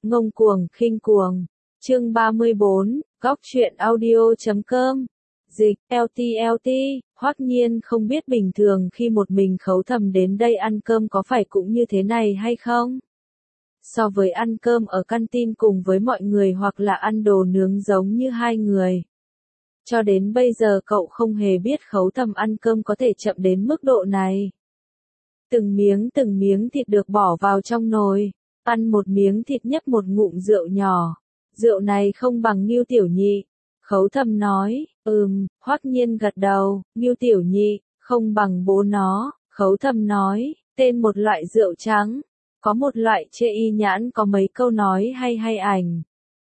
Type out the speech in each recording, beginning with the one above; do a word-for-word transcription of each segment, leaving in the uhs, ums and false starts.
Ngông cuồng, khinh cuồng. Chương ba mươi bốn, góc truyện audio chấm com. Dịch, lờ tê lờ tê, Hoắc Nhiên không biết bình thường khi một mình Khấu Thầm đến đây ăn cơm có phải cũng như thế này hay không? So với ăn cơm ở căn tin cùng với mọi người hoặc là ăn đồ nướng giống như hai người. Cho đến bây giờ cậu không hề biết Khấu Thầm ăn cơm có thể chậm đến mức độ này. Từng miếng từng miếng thịt được bỏ vào trong nồi, ăn một miếng thịt nhấp một ngụm rượu nhỏ. Rượu này không bằng Ngưu Tiểu Nhị. Khấu Thầm nói, ừm, Hoắc Nhiên gật đầu, Ngưu Tiểu Nhị, không bằng bố nó. Khấu Thầm nói, tên một loại rượu trắng. Có một loại chê y nhãn có mấy câu nói hay hay ảnh.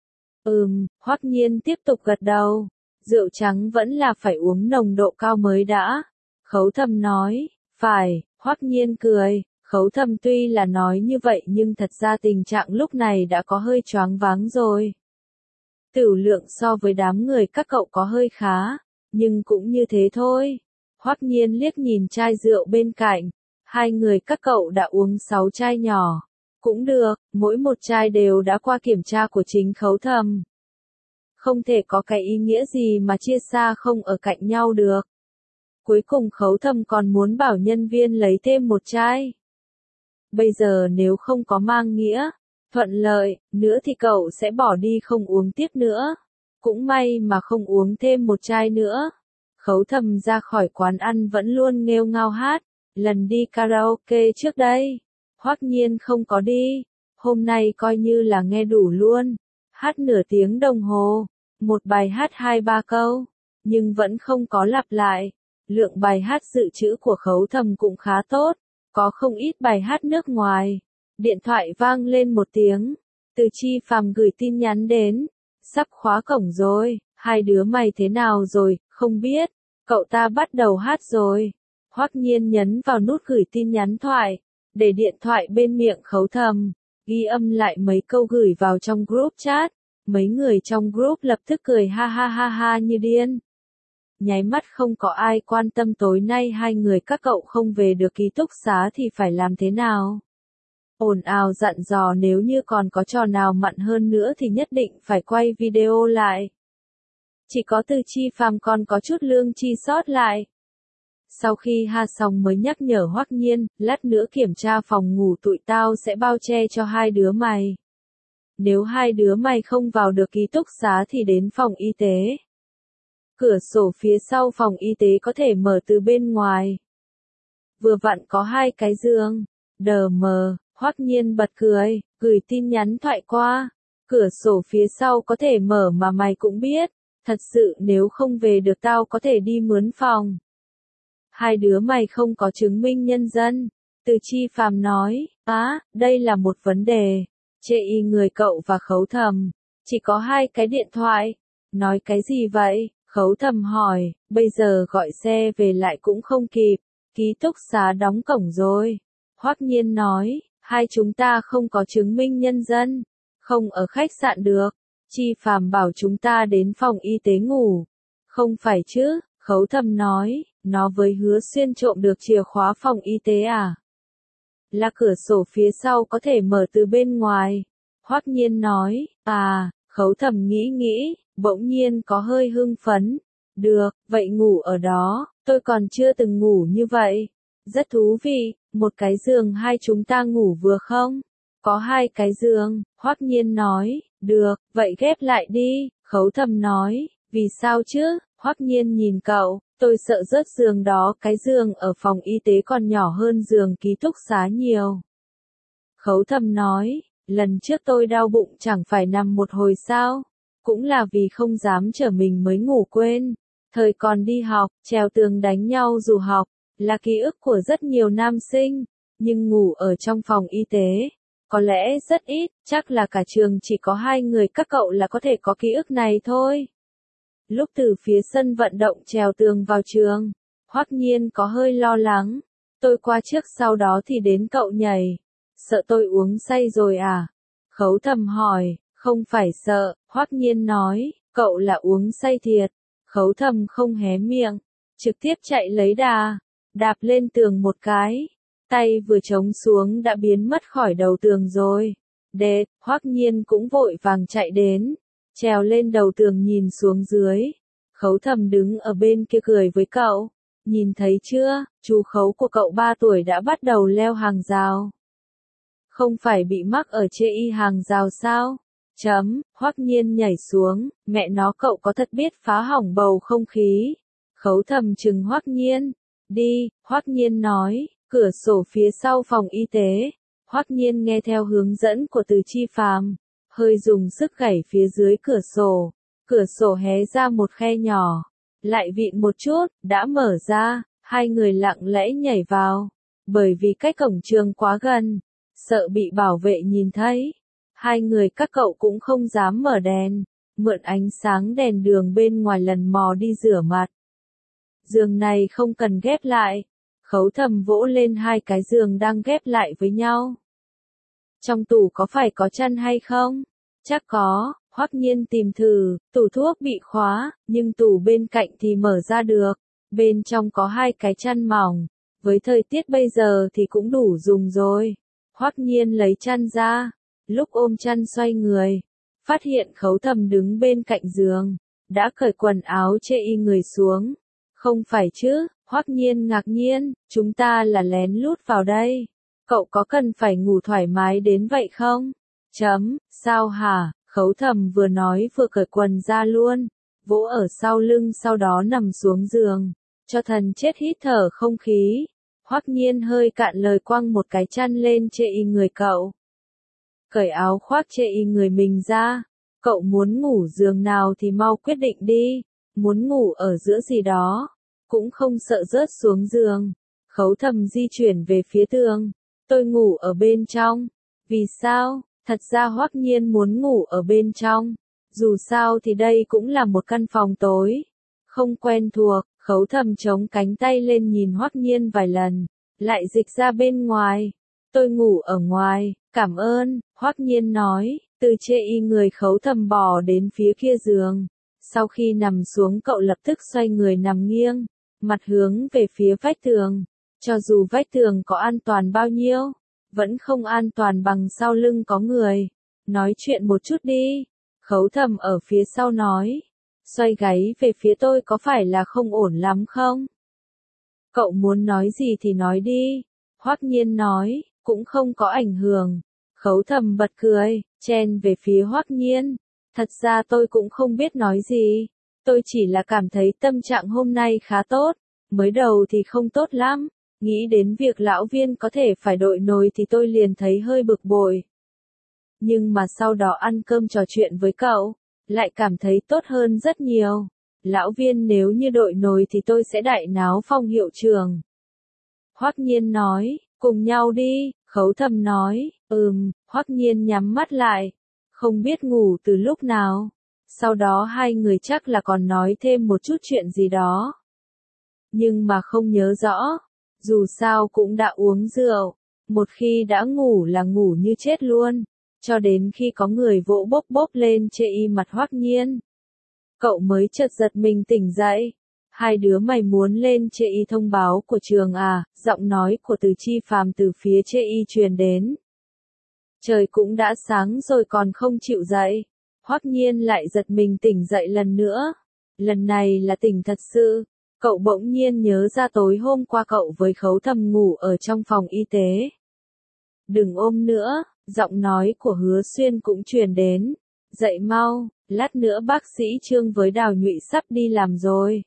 Ừm, Hoắc Nhiên tiếp tục gật đầu. Rượu trắng vẫn là phải uống nồng độ cao mới đã. Khấu Thầm nói, phải, Hoắc Nhiên cười. Khấu Thầm tuy là nói như vậy nhưng thật ra tình trạng lúc này đã có hơi choáng váng rồi. Tửu lượng so với đám người các cậu có hơi khá, nhưng cũng như thế thôi. Hoắc Nhiên liếc nhìn chai rượu bên cạnh. Hai người các cậu đã uống sáu chai nhỏ. Cũng được, mỗi một chai đều đã qua kiểm tra của chính Khấu Thầm. Không thể có cái ý nghĩa gì mà chia xa không ở cạnh nhau được. Cuối cùng Khấu Thầm còn muốn bảo nhân viên lấy thêm một chai. Bây giờ nếu không có mang nghĩa, thuận lợi, nữa thì cậu sẽ bỏ đi không uống tiếp nữa. Cũng may mà không uống thêm một chai nữa. Khấu Thầm ra khỏi quán ăn vẫn luôn nghêu ngao hát. Lần đi karaoke trước đây, Hoắc Nhiên không có đi. Hôm nay coi như là nghe đủ luôn. Hát nửa tiếng đồng hồ. Một bài hát hai ba câu. Nhưng vẫn không có lặp lại. Lượng bài hát dự trữ của Khấu Thầm cũng khá tốt. Có không ít bài hát nước ngoài. Điện thoại vang lên một tiếng. Từ Chi Phàm gửi tin nhắn đến. Sắp khóa cổng rồi. Hai đứa mày thế nào rồi, không biết. Cậu ta bắt đầu hát rồi. Hoắc Nhiên nhấn vào nút gửi tin nhắn thoại. Để điện thoại bên miệng Khấu Thầm. Ghi âm lại mấy câu gửi vào trong group chat. Mấy người trong group lập tức cười ha ha ha ha như điên. Nháy mắt không có ai quan tâm tối nay hai người các cậu không về được ký túc xá thì phải làm thế nào. Ồn ào dặn dò nếu như còn có trò nào mặn hơn nữa thì nhất định phải quay video lại. Chỉ có Từ Chi Phàm còn có chút lương chi sót lại. Sau khi ha xong mới nhắc nhở Hoắc Nhiên, lát nữa kiểm tra phòng ngủ tụi tao sẽ bao che cho hai đứa mày. Nếu hai đứa mày không vào được ký túc xá thì đến phòng y tế. Cửa sổ phía sau phòng y tế có thể mở từ bên ngoài. Vừa vặn có hai cái giường. Đờ mờ, Hoắc Nhiên bật cười, gửi tin nhắn thoại qua. Cửa sổ phía sau có thể mở mà mày cũng biết. Thật sự nếu không về được tao có thể đi mướn phòng. Hai đứa mày không có chứng minh nhân dân. Từ Chi Phàm nói, á, đây là một vấn đề. Chê y người cậu và Khấu Thầm. Chỉ có hai cái điện thoại. Nói cái gì vậy? Khấu Thầm hỏi, bây giờ gọi xe về lại cũng không kịp. Ký túc xá đóng cổng rồi. Hoắc Nhiên nói, hai chúng ta không có chứng minh nhân dân. Không ở khách sạn được. Chi Phàm bảo chúng ta đến phòng y tế ngủ. Không phải chứ, Khấu Thầm nói, nó với Hứa Xuyên trộm được chìa khóa phòng y tế à? Là cửa sổ phía sau có thể mở từ bên ngoài. Hoắc Nhiên nói, à, Khấu Thầm nghĩ nghĩ, bỗng nhiên có hơi hưng phấn. Được, vậy ngủ ở đó, tôi còn chưa từng ngủ như vậy. Rất thú vị, một cái giường hai chúng ta ngủ vừa không? Có hai cái giường, Hoắc Nhiên nói, được, vậy ghép lại đi, Khấu Thầm nói, vì sao chứ? Hoắc Nhiên nhìn cậu, tôi sợ rớt giường đó, cái giường ở phòng y tế còn nhỏ hơn giường ký túc xá nhiều. Khấu Thầm nói, lần trước tôi đau bụng chẳng phải nằm một hồi sao? Cũng là vì không dám chở mình mới ngủ quên. Thời còn đi học, trèo tường đánh nhau dù học, là ký ức của rất nhiều nam sinh, nhưng ngủ ở trong phòng y tế, có lẽ rất ít, chắc là cả trường chỉ có hai người các cậu là có thể có ký ức này thôi. Lúc từ phía sân vận động trèo tường vào trường, Hoắc Nhiên có hơi lo lắng. Tôi qua trước sau đó thì đến cậu nhảy. Sợ tôi uống say rồi à? Khấu Thầm hỏi, không phải sợ, Hoắc Nhiên nói, cậu là uống say thiệt. Khấu Thầm không hé miệng, trực tiếp chạy lấy đà, đạp lên tường một cái. Tay vừa chống xuống đã biến mất khỏi đầu tường rồi. Đệt, Hoắc Nhiên cũng vội vàng chạy đến, trèo lên đầu tường nhìn xuống dưới. Khấu Thầm đứng ở bên kia cười với cậu. Nhìn thấy chưa, chú Khấu của cậu ba tuổi đã bắt đầu leo hàng rào. Không phải bị mắc ở chê y hàng rào sao? Chấm, Hoắc Nhiên nhảy xuống, mẹ nó cậu có thật biết phá hỏng bầu không khí. Khấu Thầm trừng Hoắc Nhiên. Đi, Hoắc Nhiên nói, cửa sổ phía sau phòng y tế. Hoắc Nhiên nghe theo hướng dẫn của Từ Chi Phàm, hơi dùng sức gảy phía dưới cửa sổ. Cửa sổ hé ra một khe nhỏ, lại vịn một chút, đã mở ra, hai người lặng lẽ nhảy vào. Bởi vì cách cổng trường quá gần, sợ bị bảo vệ nhìn thấy. Hai người các cậu cũng không dám mở đèn, mượn ánh sáng đèn đường bên ngoài lần mò đi rửa mặt. Giường này không cần ghép lại. Khấu Thầm vỗ lên hai cái giường đang ghép lại với nhau. Trong tủ có phải có chăn hay không? Chắc có. Hoắc Nhiên tìm thử, tủ thuốc bị khóa, nhưng tủ bên cạnh thì mở ra được. Bên trong có hai cái chăn mỏng. Với thời tiết bây giờ thì cũng đủ dùng rồi. Hoắc Nhiên lấy chăn ra. Lúc ôm chăn xoay người, phát hiện Khấu Thầm đứng bên cạnh giường, đã cởi quần áo chê y người xuống. Không phải chứ, Hoắc Nhiên ngạc nhiên, chúng ta là lén lút vào đây. Cậu có cần phải ngủ thoải mái đến vậy không? Chấm, sao hả? Khấu Thầm vừa nói vừa cởi quần ra luôn, vỗ ở sau lưng sau đó nằm xuống giường, cho thần chết hít thở không khí. Hoắc Nhiên hơi cạn lời quăng một cái chăn lên chê y người cậu. Cởi áo khoác chê y người mình ra. Cậu muốn ngủ giường nào thì mau quyết định đi. Muốn ngủ ở giữa gì đó, cũng không sợ rớt xuống giường. Khấu Thầm di chuyển về phía tường. Tôi ngủ ở bên trong. Vì sao? Thật ra Hoắc Nhiên muốn ngủ ở bên trong. Dù sao thì đây cũng là một căn phòng tối. Không quen thuộc, Khấu Thầm chống cánh tay lên nhìn Hoắc Nhiên vài lần, lại dịch ra bên ngoài. Tôi ngủ ở ngoài, cảm ơn, Hoắc Nhiên nói, từ chê y người Khấu Thầm bò đến phía kia giường. Sau khi nằm xuống cậu lập tức xoay người nằm nghiêng, mặt hướng về phía vách tường. Cho dù vách tường có an toàn bao nhiêu, vẫn không an toàn bằng sau lưng có người. Nói chuyện một chút đi. Khấu Thầm ở phía sau nói. Xoay gáy về phía tôi có phải là không ổn lắm không? Cậu muốn nói gì thì nói đi. Hoắc Nhiên nói, cũng không có ảnh hưởng. Khấu Thầm bật cười, chen về phía Hoắc Nhiên. Thật ra tôi cũng không biết nói gì. Tôi chỉ là cảm thấy tâm trạng hôm nay khá tốt. Mới đầu thì không tốt lắm. Nghĩ đến việc lão Viên có thể phải đội nồi thì tôi liền thấy hơi bực bội. Nhưng mà sau đó ăn cơm trò chuyện với cậu, lại cảm thấy tốt hơn rất nhiều. Lão Viên nếu như đội nồi thì tôi sẽ đại náo phong hiệu trường. Hoắc Nhiên nói, cùng nhau đi. Khấu Thầm nói, ừm. Hoắc Nhiên nhắm mắt lại, không biết ngủ từ lúc nào. Sau đó hai người chắc là còn nói thêm một chút chuyện gì đó. Nhưng mà không nhớ rõ. Dù sao cũng đã uống rượu. Một khi đã ngủ là ngủ như chết luôn. Cho đến khi có người vỗ bốp bốp lên chê y mặt Hoắc Nhiên. Cậu mới chợt giật mình tỉnh dậy. Hai đứa mày muốn lên chê y thông báo của trường à? Giọng nói của Từ Chi Phàm từ phía chê y truyền đến. Trời cũng đã sáng rồi còn không chịu dậy. Hoắc Nhiên lại giật mình tỉnh dậy lần nữa. Lần này là tỉnh thật sự. Cậu bỗng nhiên nhớ ra tối hôm qua cậu với Khấu Thầm ngủ ở trong phòng y tế. Đừng ôm nữa, giọng nói của Hứa Xuyên cũng truyền đến. Dậy mau, lát nữa bác sĩ Trương với Đào Nhụy sắp đi làm rồi.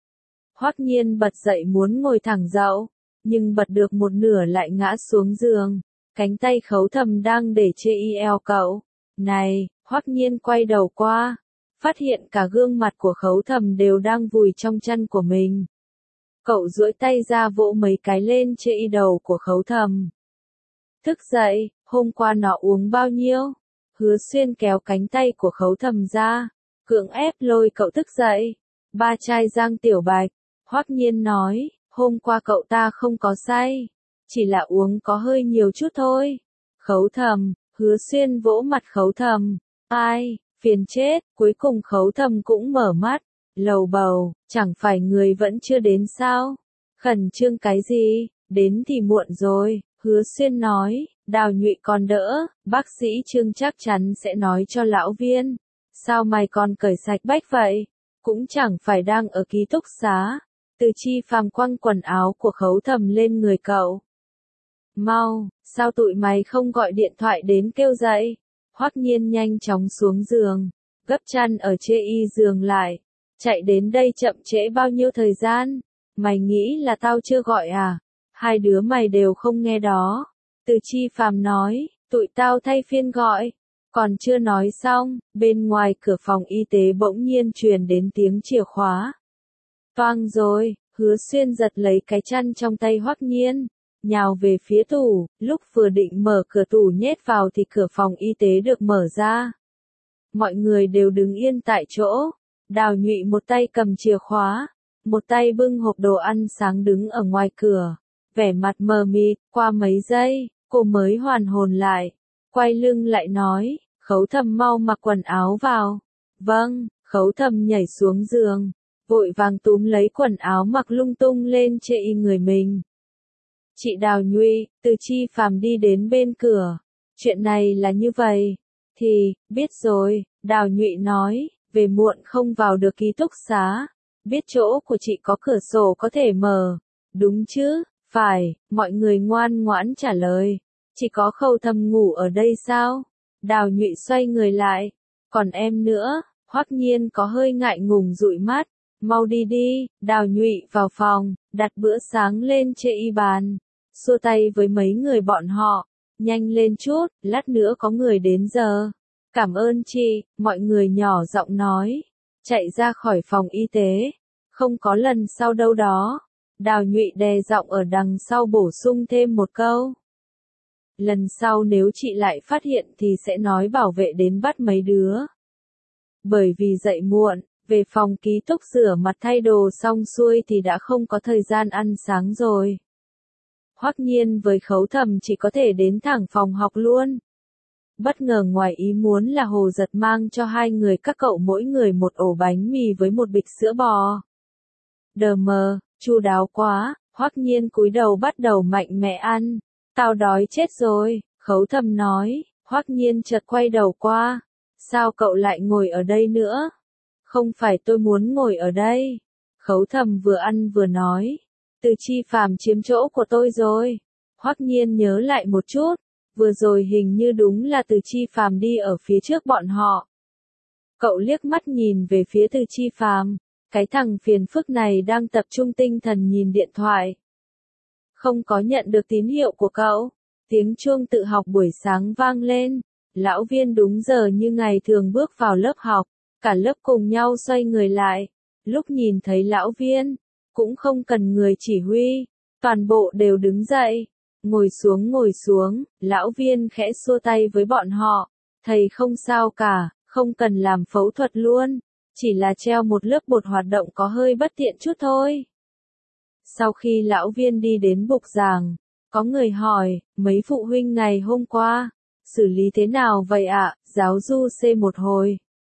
Hoắc Nhiên bật dậy muốn ngồi thẳng dậy, nhưng bật được một nửa lại ngã xuống giường. Cánh tay Khấu Thầm đang để chê y eo cậu. Này, Hoắc Nhiên quay đầu qua, phát hiện cả gương mặt của Khấu Thầm đều đang vùi trong chăn của mình. Cậu duỗi tay ra vỗ mấy cái lên chê y đầu của Khấu Thầm. Thức dậy, hôm qua nó uống bao nhiêu? Hứa Xuyên kéo cánh tay của Khấu Thầm ra, cưỡng ép lôi cậu thức dậy. Ba chai Giang Tiểu Bạch. Hoắc Nhiên nói, hôm qua cậu ta không có say, chỉ là uống có hơi nhiều chút thôi. Khấu Thầm, Hứa Xuyên vỗ mặt Khấu Thầm. Ai, phiền chết, cuối cùng Khấu Thầm cũng mở mắt, lầu bầu, chẳng phải người vẫn chưa đến sao? Khẩn trương cái gì, đến thì muộn rồi. Hứa Xuyên nói, Đào Nhụy còn đỡ, bác sĩ Trương chắc chắn sẽ nói cho lão Viên. Sao mày còn cởi sạch bách vậy? Cũng chẳng phải đang ở ký túc xá. Từ Chi Phàm quăng quần áo của Khấu Thầm lên người cậu. Mau, sao tụi mày không gọi điện thoại đến kêu dậy? Hoắc Nhiên nhanh chóng xuống giường, gấp chăn ở chê y giường lại. Chạy đến đây chậm trễ bao nhiêu thời gian? Mày nghĩ là tao chưa gọi à? Hai đứa mày đều không nghe đó. Từ Chi Phàm nói, tụi tao thay phiên gọi. Còn chưa nói xong, bên ngoài cửa phòng y tế bỗng nhiên truyền đến tiếng chìa khóa. Toang rồi, Hứa Xuyên giật lấy cái chăn trong tay Hoắc Nhiên, nhào về phía tủ, lúc vừa định mở cửa tủ nhét vào thì cửa phòng y tế được mở ra. Mọi người đều đứng yên tại chỗ, Đào Nhụy một tay cầm chìa khóa, một tay bưng hộp đồ ăn sáng đứng ở ngoài cửa, vẻ mặt mờ mịt. Qua mấy giây, cô mới hoàn hồn lại, quay lưng lại nói, Khấu Thầm mau mặc quần áo vào. Vâng, Khấu Thầm nhảy xuống giường, vội vàng túm lấy quần áo mặc lung tung lên chê y người mình. Chị Đào Nhụy, Từ Chi Phàm đi đến bên cửa. Chuyện này là như vậy. Thì, biết rồi, Đào Nhụy nói, về muộn không vào được ký túc xá. Biết chỗ của chị có cửa sổ có thể mở. Đúng chứ, phải, mọi người ngoan ngoãn trả lời. Chỉ có Khâu Thầm ngủ ở đây sao? Đào Nhụy xoay người lại. Còn em nữa, Hoắc Nhiên có hơi ngại ngùng dụi mắt. Mau đi đi, Đào Nhụy vào phòng, đặt bữa sáng lên chê y bàn. Xua tay với mấy người bọn họ, nhanh lên chút, lát nữa có người đến giờ. Cảm ơn chị, mọi người nhỏ giọng nói, chạy ra khỏi phòng y tế. Không có lần sau đâu đó. Đào Nhụy đè giọng ở đằng sau bổ sung thêm một câu. Lần sau nếu chị lại phát hiện thì sẽ nói bảo vệ đến bắt mấy đứa. Bởi vì dậy muộn, về phòng ký túc rửa mặt thay đồ xong xuôi thì đã không có thời gian ăn sáng rồi. Hoắc Nhiên với Khấu Thầm chỉ có thể đến thẳng phòng học luôn. Bất ngờ ngoài ý muốn là Hồ Giật mang cho hai người các cậu mỗi người một ổ bánh mì với một bịch sữa bò. Đờ mờ, chu đáo quá, Hoắc Nhiên cúi đầu bắt đầu mạnh mẽ ăn. Tao đói chết rồi, Khấu Thầm nói. Hoắc Nhiên chợt quay đầu qua. Sao cậu lại ngồi ở đây nữa? Không phải tôi muốn ngồi ở đây. Khấu Thầm vừa ăn vừa nói. Từ Chi Phàm chiếm chỗ của tôi rồi. Hoắc Nhiên nhớ lại một chút. Vừa rồi hình như đúng là Từ Chi Phàm đi ở phía trước bọn họ. Cậu liếc mắt nhìn về phía Từ Chi Phàm. Cái thằng phiền phức này đang tập trung tinh thần nhìn điện thoại. Không có nhận được tín hiệu của cậu. Tiếng chuông tự học buổi sáng vang lên. Lão Viên đúng giờ như ngày thường bước vào lớp học. Cả lớp cùng nhau xoay người lại. Lúc nhìn thấy Lão Viên, cũng không cần người chỉ huy. Toàn bộ đều đứng dậy. Ngồi xuống ngồi xuống, Lão Viên khẽ xua tay với bọn họ. Thầy không sao cả, không cần làm phẫu thuật luôn. Chỉ là treo một lớp bột hoạt động có hơi bất tiện chút thôi. Sau khi Lão Viên đi đến bục giảng, có người hỏi, mấy phụ huynh ngày hôm qua, xử lý thế nào vậy ạ, giáo du C một hồi.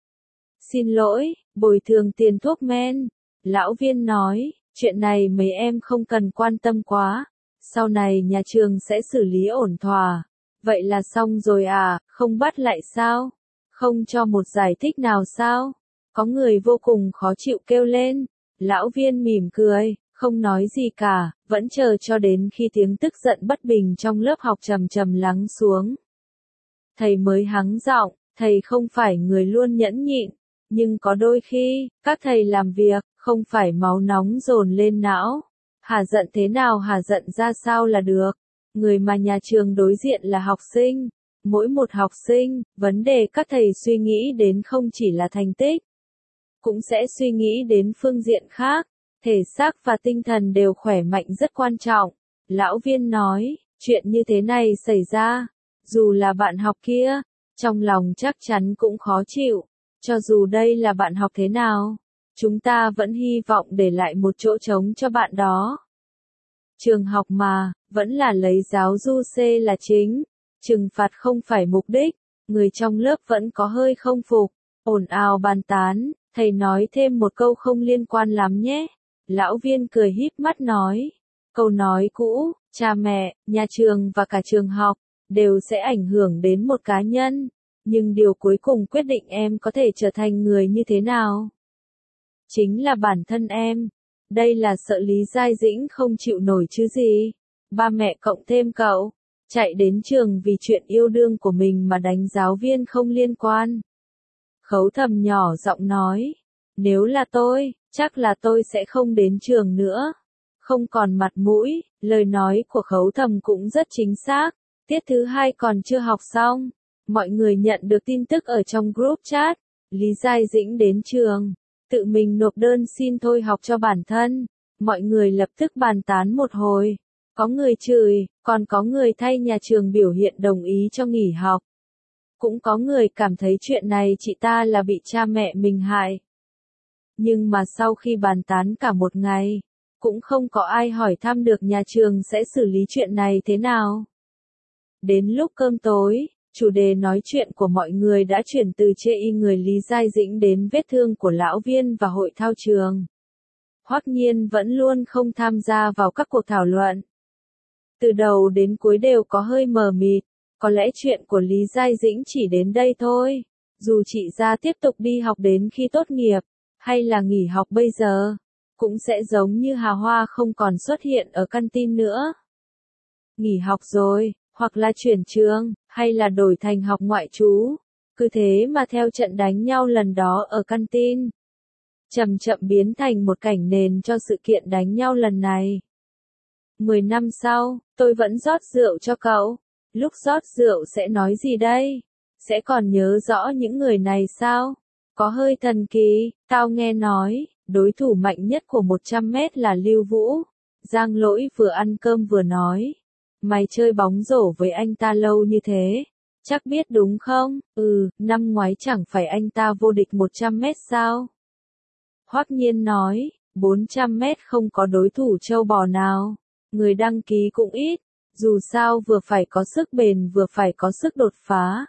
Xin lỗi, bồi thường tiền thuốc men. Lão Viên nói, chuyện này mấy em không cần quan tâm quá. Sau này nhà trường sẽ xử lý ổn thỏa. Vậy là xong rồi à, không bắt lại sao? Không cho một giải thích nào sao? Có người vô cùng khó chịu kêu lên. Lão Viên mỉm cười, không nói gì cả, vẫn chờ cho đến khi tiếng tức giận bất bình trong lớp học trầm trầm lắng xuống. Thầy mới hắng giọng, thầy không phải người luôn nhẫn nhịn, nhưng có đôi khi, các thầy làm việc, không phải máu nóng dồn lên não. Hả giận thế nào hả giận ra sao là được. Người mà nhà trường đối diện là học sinh. Mỗi một học sinh, vấn đề các thầy suy nghĩ đến không chỉ là thành tích, cũng sẽ suy nghĩ đến phương diện khác. Thể xác và tinh thần đều khỏe mạnh rất quan trọng. Lão Viên nói, chuyện như thế này xảy ra, dù là bạn học kia, trong lòng chắc chắn cũng khó chịu. Cho dù đây là bạn học thế nào, chúng ta vẫn hy vọng để lại một chỗ trống cho bạn đó. Trường học mà, vẫn là lấy giáo du C là chính. Trừng phạt không phải mục đích. Người trong lớp vẫn có hơi không phục, ồn ào bàn tán. Thầy nói thêm một câu không liên quan lắm nhé. Lão Viên cười híp mắt nói. Câu nói cũ, cha mẹ, nhà trường và cả trường học, đều sẽ ảnh hưởng đến một cá nhân. Nhưng điều cuối cùng quyết định em có thể trở thành người như thế nào, chính là bản thân em. Đây là sợ Lý Giai Dĩnh không chịu nổi chứ gì. Ba mẹ cộng thêm cậu, chạy đến trường vì chuyện yêu đương của mình mà đánh giáo viên không liên quan. Khấu Thầm nhỏ giọng nói, nếu là tôi, chắc là tôi sẽ không đến trường nữa. Không còn mặt mũi, lời nói của Khấu Thầm cũng rất chính xác. Tiết thứ hai còn chưa học xong, mọi người nhận được tin tức ở trong group chat, Lý Giai Dĩnh đến trường, tự mình nộp đơn xin thôi học cho bản thân. Mọi người lập tức bàn tán một hồi, có người chửi, còn có người thay nhà trường biểu hiện đồng ý cho nghỉ học. Cũng có người cảm thấy chuyện này chị ta là bị cha mẹ mình hại. Nhưng mà sau khi bàn tán cả một ngày, cũng không có ai hỏi thăm được nhà trường sẽ xử lý chuyện này thế nào. Đến lúc cơm tối, chủ đề nói chuyện của mọi người đã chuyển từ chê y người Lý Giai Dĩnh đến vết thương của lão Viên và hội thao trường. Hoắc Nhiên vẫn luôn không tham gia vào các cuộc thảo luận. Từ đầu đến cuối đều có hơi mờ mịt, có lẽ chuyện của Lý Giai Dĩnh chỉ đến đây thôi. Dù chị ra tiếp tục đi học đến khi tốt nghiệp, hay là nghỉ học bây giờ, cũng sẽ giống như Hà Hoa không còn xuất hiện ở căn tin nữa. Nghỉ học rồi, hoặc là chuyển trường, hay là đổi thành học ngoại trú. Cứ thế mà theo trận đánh nhau lần đó ở căn tin, chậm chậm biến thành một cảnh nền cho sự kiện đánh nhau lần này. Mười năm sau, tôi vẫn rót rượu cho cậu. Lúc rót rượu sẽ nói gì đây? Sẽ còn nhớ rõ những người này sao? Có hơi thần kỳ, tao nghe nói, đối thủ mạnh nhất của một trăm mét là Lưu Vũ. Giang Lỗi vừa ăn cơm vừa nói. Mày chơi bóng rổ với anh ta lâu như thế, chắc biết đúng không? Ừ, năm ngoái chẳng phải anh ta vô địch một trăm mét sao? Hoắc Nhiên nói, bốn trăm mét không có đối thủ trâu bò nào, người đăng ký cũng ít, dù sao vừa phải có sức bền vừa phải có sức đột phá.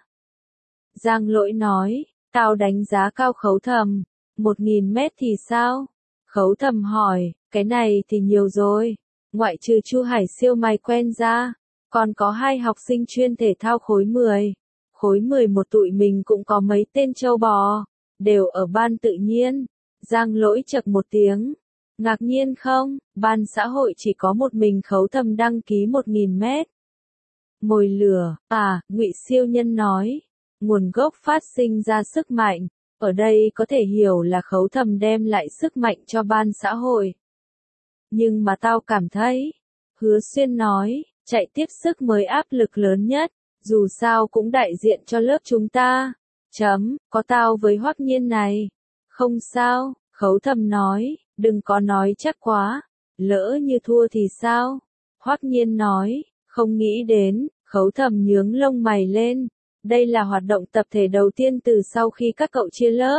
Giang Lỗi nói, tao đánh giá cao Khấu Thầm, một nghìn mét thì sao? Khấu Thầm hỏi, cái này thì nhiều rồi, ngoại trừ Chu Hải Siêu mày quen ra, còn có hai học sinh chuyên thể thao khối mười. Khối mười một tụi mình cũng có mấy tên trâu bò, đều ở ban tự nhiên. Giang Lỗi chậc một tiếng. Ngạc nhiên không, ban xã hội chỉ có một mình Khấu Thầm đăng ký một nghìn mét. Mồi lửa, à, Ngụy Siêu Nhân nói, nguồn gốc phát sinh ra sức mạnh, ở đây có thể hiểu là Khấu Thầm đem lại sức mạnh cho ban xã hội. Nhưng mà tao cảm thấy, Hứa Xuyên nói, chạy tiếp sức mới áp lực lớn nhất, dù sao cũng đại diện cho lớp chúng ta. Chấm, có tao với Hoắc Nhiên này. Không sao, Khấu Thầm nói, đừng có nói chắc quá, lỡ như thua thì sao? Hoắc Nhiên nói, không nghĩ đến. Khấu Thầm nhướng lông mày lên. Đây là hoạt động tập thể đầu tiên từ sau khi các cậu chia lớp.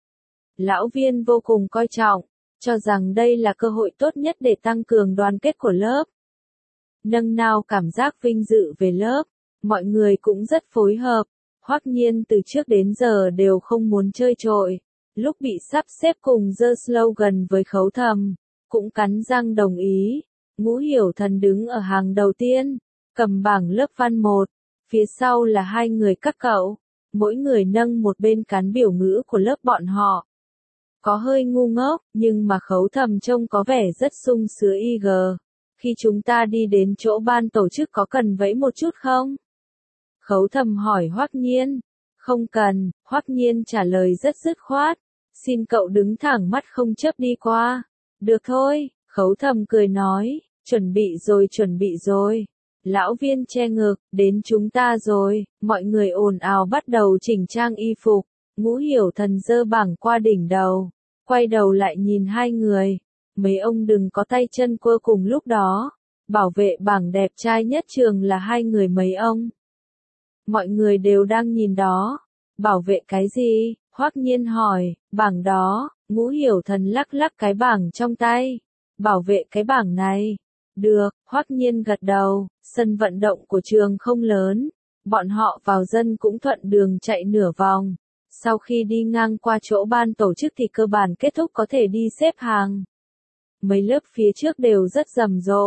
Lão Viên vô cùng coi trọng, cho rằng đây là cơ hội tốt nhất để tăng cường đoàn kết của lớp. Nâng nào cảm giác vinh dự về lớp, mọi người cũng rất phối hợp. Hoắc Nhiên từ trước đến giờ đều không muốn chơi trội. Lúc bị sắp xếp cùng dơ slogan với Khấu Thầm, cũng cắn răng đồng ý. Ngũ Hiểu Thần đứng ở hàng đầu tiên, cầm bảng lớp văn một, phía sau là hai người các cậu, mỗi người nâng một bên cán biểu ngữ của lớp bọn họ. Có hơi ngu ngốc, nhưng mà Khấu Thầm trông có vẻ rất sung sướng i giê. Khi chúng ta đi đến chỗ ban tổ chức có cần vẫy một chút không? Khấu Thầm hỏi Hoắc Nhiên. Không cần, Hoắc Nhiên trả lời rất dứt khoát. Xin cậu đứng thẳng mắt không chớp đi qua. Được thôi, Khấu Thầm cười nói, chuẩn bị rồi chuẩn bị rồi. Lão Viên che ngực, đến chúng ta rồi, mọi người ồn ào bắt đầu chỉnh trang y phục. Ngũ Hiểu Thần giơ bảng qua đỉnh đầu, quay đầu lại nhìn hai người. Mấy ông đừng có tay chân quơ cùng lúc đó. Bảo vệ bảng đẹp trai nhất trường là hai người mấy ông. Mọi người đều đang nhìn đó. Bảo vệ cái gì? Hoắc Nhiên hỏi. Bảng đó. Ngũ Hiểu Thần lắc lắc cái bảng trong tay. Bảo vệ cái bảng này. Được, Hoắc Nhiên gật đầu. Sân vận động của trường không lớn. Bọn họ vào dân cũng thuận đường chạy nửa vòng. Sau khi đi ngang qua chỗ ban tổ chức thì cơ bản kết thúc có thể đi xếp hàng. Mấy lớp phía trước đều rất rầm rộ.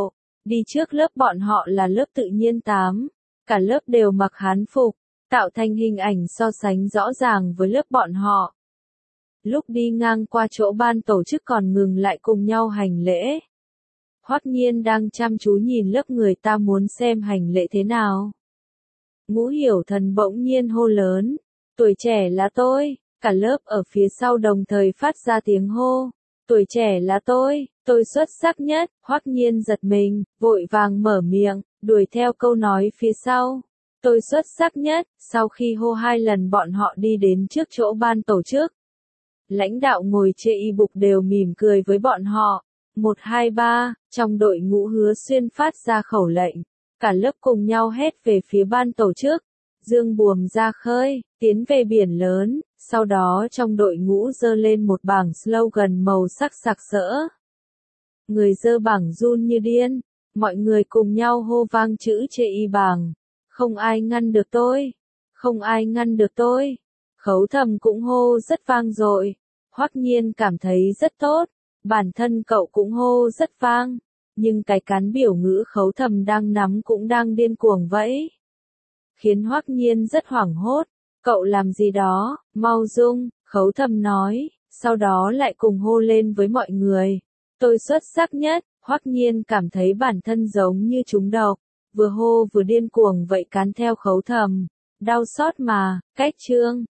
Đi trước lớp bọn họ là lớp tự nhiên tám, cả lớp đều mặc hán phục, tạo thành hình ảnh so sánh rõ ràng với lớp bọn họ. Lúc đi ngang qua chỗ ban tổ chức còn ngừng lại cùng nhau hành lễ. Hoắc Nhiên đang chăm chú nhìn lớp người ta muốn xem hành lễ thế nào. Ngũ Hiểu Thần bỗng nhiên hô lớn, tuổi trẻ là tôi, cả lớp ở phía sau đồng thời phát ra tiếng hô, tuổi trẻ là tôi, tôi xuất sắc nhất. Hoắc Nhiên giật mình, vội vàng mở miệng, đuổi theo câu nói phía sau, tôi xuất sắc nhất. Sau khi hô hai lần bọn họ đi đến trước chỗ ban tổ chức. Lãnh đạo ngồi trên y bục đều mỉm cười với bọn họ. Một hai ba, trong đội ngũ Hứa Xuyên phát ra khẩu lệnh. Cả lớp cùng nhau hét về phía ban tổ chức. Dương buồm ra khơi, tiến về biển lớn. Sau đó trong đội ngũ giơ lên một bảng slogan màu sắc sặc sỡ. Người giơ bảng run như điên. Mọi người cùng nhau hô vang chữ trên y bảng. Không ai ngăn được tôi. Không ai ngăn được tôi. Khấu Thầm cũng hô rất vang dội. Hoắc Nhiên cảm thấy rất tốt. Bản thân cậu cũng hô rất vang. Nhưng cái cán biểu ngữ Khấu Thầm đang nắm cũng đang điên cuồng vẫy. Khiến Hoắc Nhiên rất hoảng hốt. Cậu làm gì đó, mau dung, Khấu Thầm nói. Sau đó lại cùng hô lên với mọi người. Tôi xuất sắc nhất. Hoắc Nhiên cảm thấy bản thân giống như trúng độc. Vừa hô vừa điên cuồng vậy cán theo Khấu Thầm. Đau xót mà, cách chương.